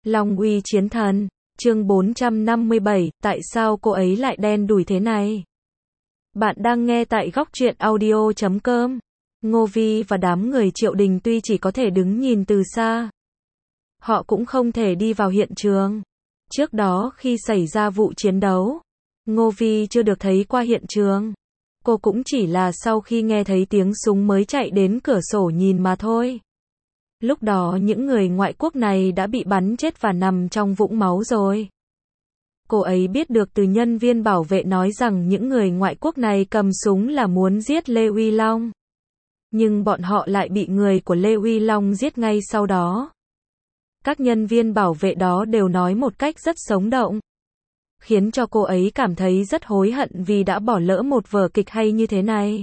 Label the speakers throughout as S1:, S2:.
S1: Long uy chiến thần, chương 457, tại sao cô ấy lại đen đủi thế này? Bạn đang nghe tại góc truyện audio.com. Ngô Vi và đám người Triệu Đình tuy chỉ có thể đứng nhìn từ xa, họ cũng không thể đi vào hiện trường. Trước đó khi xảy ra vụ chiến đấu, Ngô Vi chưa được thấy qua hiện trường. Cô cũng chỉ là sau khi nghe thấy tiếng súng mới chạy đến cửa sổ nhìn mà thôi. Lúc đó những người ngoại quốc này đã bị bắn chết và nằm trong vũng máu rồi. Cô ấy biết được từ nhân viên bảo vệ nói rằng những người ngoại quốc này cầm súng là muốn giết Lê Uy Long. Nhưng bọn họ lại bị người của Lê Uy Long giết ngay sau đó. Các nhân viên bảo vệ đó đều nói một cách rất sống động, khiến cho cô ấy cảm thấy rất hối hận vì đã bỏ lỡ một vở kịch hay như thế này.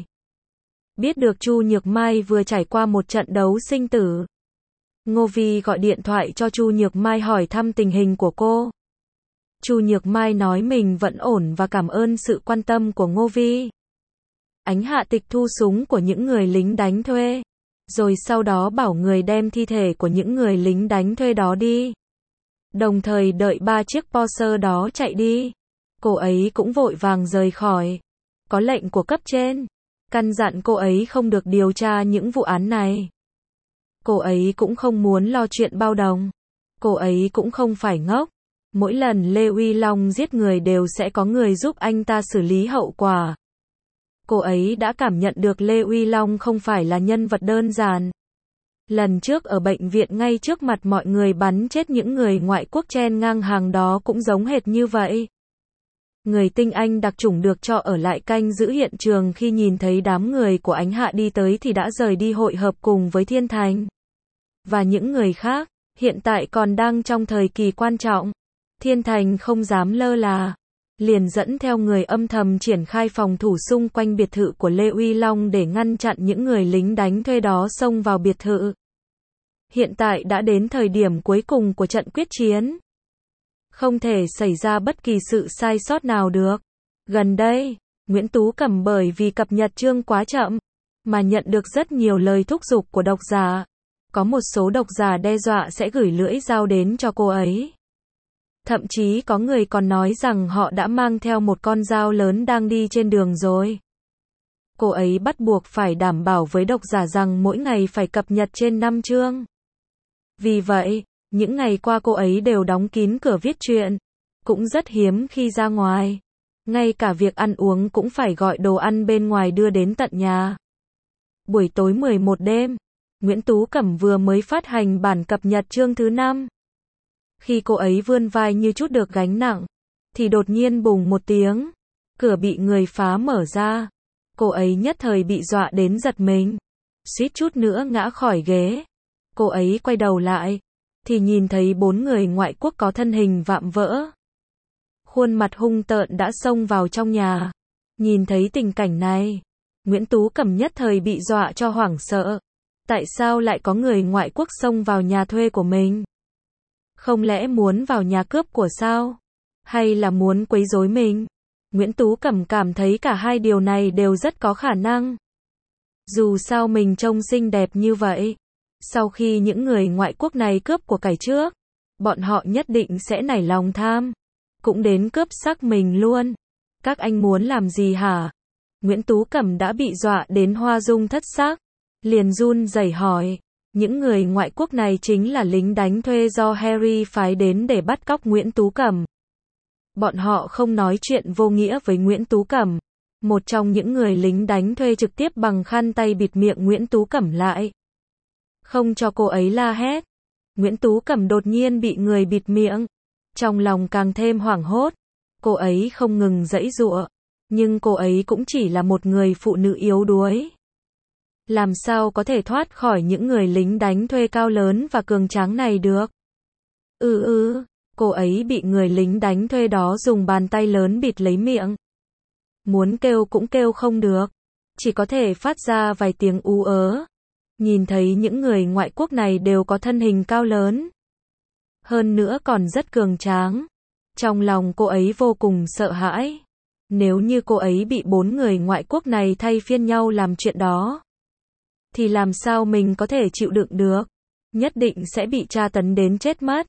S1: Biết được Chu Nhược Mai vừa trải qua một trận đấu sinh tử, Ngô Vi gọi điện thoại cho Chu Nhược Mai hỏi thăm tình hình của cô. Chu Nhược Mai nói mình vẫn ổn và cảm ơn sự quan tâm của Ngô Vi. Ánh Hạ tịch thu súng của những người lính đánh thuê, rồi sau đó bảo người đem thi thể của những người lính đánh thuê đó đi. Đồng thời đợi 3 chiếc Porsche đó chạy đi. Cô ấy cũng vội vàng rời khỏi. Có lệnh của cấp trên, căn dặn cô ấy không được điều tra những vụ án này. Cô ấy cũng không muốn lo chuyện bao đồng. Cô ấy cũng không phải ngốc. Mỗi lần Lê Uy Long giết người đều sẽ có người giúp anh ta xử lý hậu quả. Cô ấy đã cảm nhận được Lê Uy Long không phải là nhân vật đơn giản. Lần trước ở bệnh viện ngay trước mặt mọi người bắn chết những người ngoại quốc chen ngang hàng đó cũng giống hệt như vậy. Người tinh anh đặc chủng được cho ở lại canh giữ hiện trường khi nhìn thấy đám người của Ánh Hạ đi tới thì đã rời đi hội hợp cùng với Thiên Thành. Và những người khác, hiện tại còn đang trong thời kỳ quan trọng. Thiên Thành không dám lơ là, liền dẫn theo người âm thầm triển khai phòng thủ xung quanh biệt thự của Lê Uy Long để ngăn chặn những người lính đánh thuê đó xông vào biệt thự. Hiện tại đã đến thời điểm cuối cùng của trận quyết chiến. Không thể xảy ra bất kỳ sự sai sót nào được. Gần đây, Nguyễn Tú Cẩm bởi vì cập nhật chương quá chậm, mà nhận được rất nhiều lời thúc giục của độc giả. Có một số độc giả đe dọa sẽ gửi lưỡi dao đến cho cô ấy. Thậm chí có người còn nói rằng họ đã mang theo một con dao lớn đang đi trên đường rồi. Cô ấy bắt buộc phải đảm bảo với độc giả rằng mỗi ngày phải cập nhật trên 5 chương. Vì vậy, những ngày qua cô ấy đều đóng kín cửa viết truyện, cũng rất hiếm khi ra ngoài. Ngay cả việc ăn uống cũng phải gọi đồ ăn bên ngoài đưa đến tận nhà. Buổi tối 11 đêm, Nguyễn Tú Cẩm vừa mới phát hành bản cập nhật chương thứ 5. Khi cô ấy vươn vai như chút được gánh nặng, thì đột nhiên bùng một tiếng, cửa bị người phá mở ra. Cô ấy nhất thời bị dọa đến giật mình, suýt chút nữa ngã khỏi ghế. Cô ấy quay đầu lại, thì nhìn thấy 4 người ngoại quốc có thân hình vạm vỡ, khuôn mặt hung tợn đã xông vào trong nhà. Nhìn thấy tình cảnh này, Nguyễn Tú Cẩm nhất thời bị dọa cho hoảng sợ. Tại sao lại có người ngoại quốc xông vào nhà thuê của mình? Không lẽ muốn vào nhà cướp của sao? Hay là muốn quấy rối mình? Nguyễn Tú Cẩm cảm thấy cả hai điều này đều rất có khả năng. Dù sao mình trông xinh đẹp như vậy, sau khi những người ngoại quốc này cướp của cải trước, bọn họ nhất định sẽ nảy lòng tham, cũng đến cướp xác mình luôn. Các anh muốn làm gì hả? Nguyễn Tú Cẩm đã bị dọa đến hoa dung thất sắc, liền run rẩy hỏi. Những người ngoại quốc này chính là lính đánh thuê do Harry phái đến để bắt cóc Nguyễn Tú Cẩm. Bọn họ không nói chuyện vô nghĩa với Nguyễn Tú Cẩm. Một trong những người lính đánh thuê trực tiếp bằng khăn tay bịt miệng Nguyễn Tú Cẩm lại, không cho cô ấy la hét. Nguyễn Tú Cẩm đột nhiên bị người bịt miệng, trong lòng càng thêm hoảng hốt. Cô ấy không ngừng giãy giụa, nhưng cô ấy cũng chỉ là một người phụ nữ yếu đuối. Làm sao có thể thoát khỏi những người lính đánh thuê cao lớn và cường tráng này được? Cô ấy bị người lính đánh thuê đó dùng bàn tay lớn bịt lấy miệng. Muốn kêu cũng kêu không được, chỉ có thể phát ra vài tiếng ú ớ. Nhìn thấy những người ngoại quốc này đều có thân hình cao lớn, hơn nữa còn rất cường tráng. Trong lòng cô ấy vô cùng sợ hãi. Nếu như cô ấy bị 4 người ngoại quốc này thay phiên nhau làm chuyện đó, thì làm sao mình có thể chịu đựng được? Nhất định sẽ bị tra tấn đến chết mất.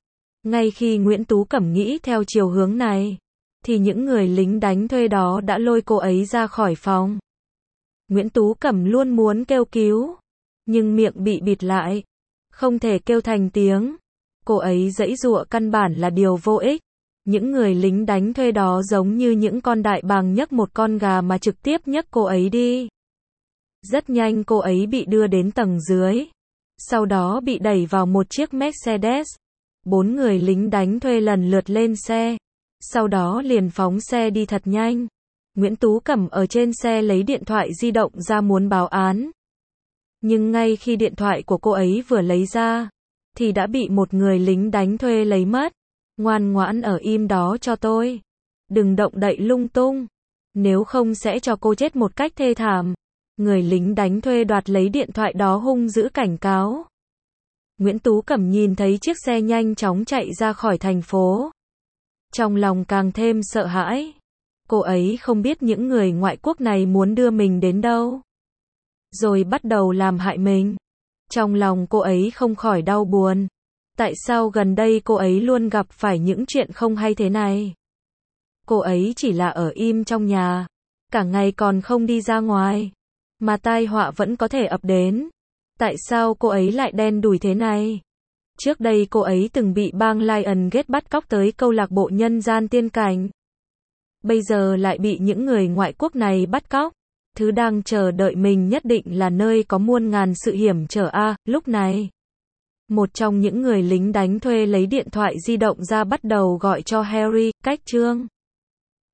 S1: Ngay khi Nguyễn Tú Cẩm nghĩ theo chiều hướng này, thì những người lính đánh thuê đó đã lôi cô ấy ra khỏi phòng. Nguyễn Tú Cẩm luôn muốn kêu cứu, nhưng miệng bị bịt lại, không thể kêu thành tiếng. Cô ấy giãy giụa căn bản là điều vô ích. Những người lính đánh thuê đó giống như những con đại bàng nhấc một con gà mà trực tiếp nhấc cô ấy đi. Rất nhanh cô ấy bị đưa đến tầng dưới, sau đó bị đẩy vào một chiếc Mercedes. 4 người lính đánh thuê lần lượt lên xe, sau đó liền phóng xe đi thật nhanh. Nguyễn Tú Cẩm ở trên xe lấy điện thoại di động ra muốn báo án. Nhưng ngay khi điện thoại của cô ấy vừa lấy ra, thì đã bị một người lính đánh thuê lấy mất. Ngoan ngoãn ở im đó cho tôi. Đừng động đậy lung tung. Nếu không sẽ cho cô chết một cách thê thảm. Người lính đánh thuê đoạt lấy điện thoại đó hung dữ cảnh cáo. Nguyễn Tú Cẩm nhìn thấy chiếc xe nhanh chóng chạy ra khỏi thành phố. Trong lòng càng thêm sợ hãi. Cô ấy không biết những người ngoại quốc này muốn đưa mình đến đâu, rồi bắt đầu làm hại mình. Trong lòng cô ấy không khỏi đau buồn. Tại sao gần đây cô ấy luôn gặp phải những chuyện không hay thế này? Cô ấy chỉ là ở im trong nhà, cả ngày còn không đi ra ngoài, mà tai họa vẫn có thể ập đến. Tại sao cô ấy lại đen đủi thế này? Trước đây cô ấy từng bị bang Lionsgate bắt cóc tới câu lạc bộ nhân gian tiên cảnh. Bây giờ lại bị những người ngoại quốc này bắt cóc. Thứ đang chờ đợi mình nhất định là nơi có muôn ngàn sự hiểm trở a. Lúc này, một trong những người lính đánh thuê lấy điện thoại di động ra bắt đầu gọi cho Harry, cách Trương.